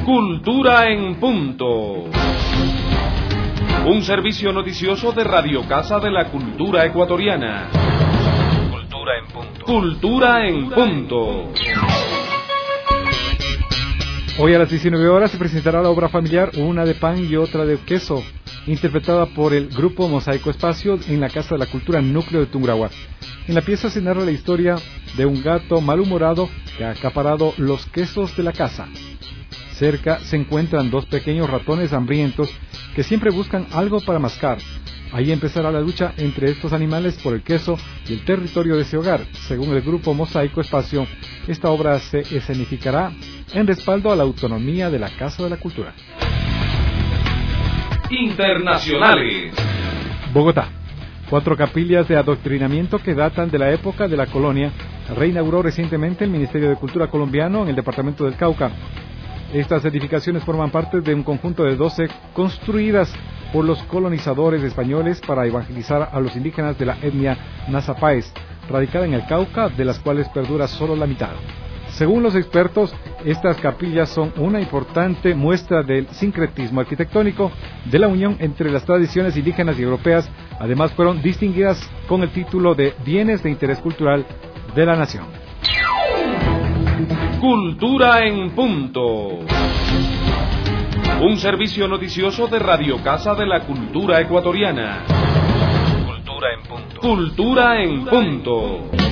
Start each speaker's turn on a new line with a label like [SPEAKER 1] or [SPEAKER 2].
[SPEAKER 1] Cultura en Punto. Un servicio noticioso de Radio Casa de la Cultura Ecuatoriana.
[SPEAKER 2] Cultura en Punto.
[SPEAKER 1] Cultura en Punto.
[SPEAKER 3] Hoy a las 19 horas se presentará la obra familiar Una de pan y otra de queso, interpretada por el grupo Mosaico Espacio en la Casa de la Cultura Núcleo de Tungurahua. En la pieza se narra la historia de un gato malhumorado que ha acaparado los quesos de la casa. Cerca se encuentran dos pequeños ratones hambrientos que siempre buscan algo para mascar. Ahí empezará la lucha entre estos animales por el queso y el territorio de ese hogar. Según el grupo Mosaico Espacio, esta obra se escenificará en respaldo a la autonomía de la Casa de la Cultura.
[SPEAKER 1] Internacionales.
[SPEAKER 3] Bogotá. 4 capillas de adoctrinamiento que datan de la época de la colonia reinauguró recientemente el Ministerio de Cultura colombiano en el departamento del Cauca. Estas edificaciones forman parte de un conjunto de 12 construidas por los colonizadores españoles para evangelizar a los indígenas de la etnia Nazapáez, radicada en el Cauca, de las cuales perdura solo la mitad. Según los expertos, estas capillas son una importante muestra del sincretismo arquitectónico de la unión entre las tradiciones indígenas y europeas. Además, fueron distinguidas con el título de Bienes de Interés Cultural de la Nación.
[SPEAKER 1] Cultura en Punto. Un servicio noticioso de Radio Casa de la Cultura Ecuatoriana.
[SPEAKER 2] Cultura en Punto.
[SPEAKER 1] Cultura en Punto.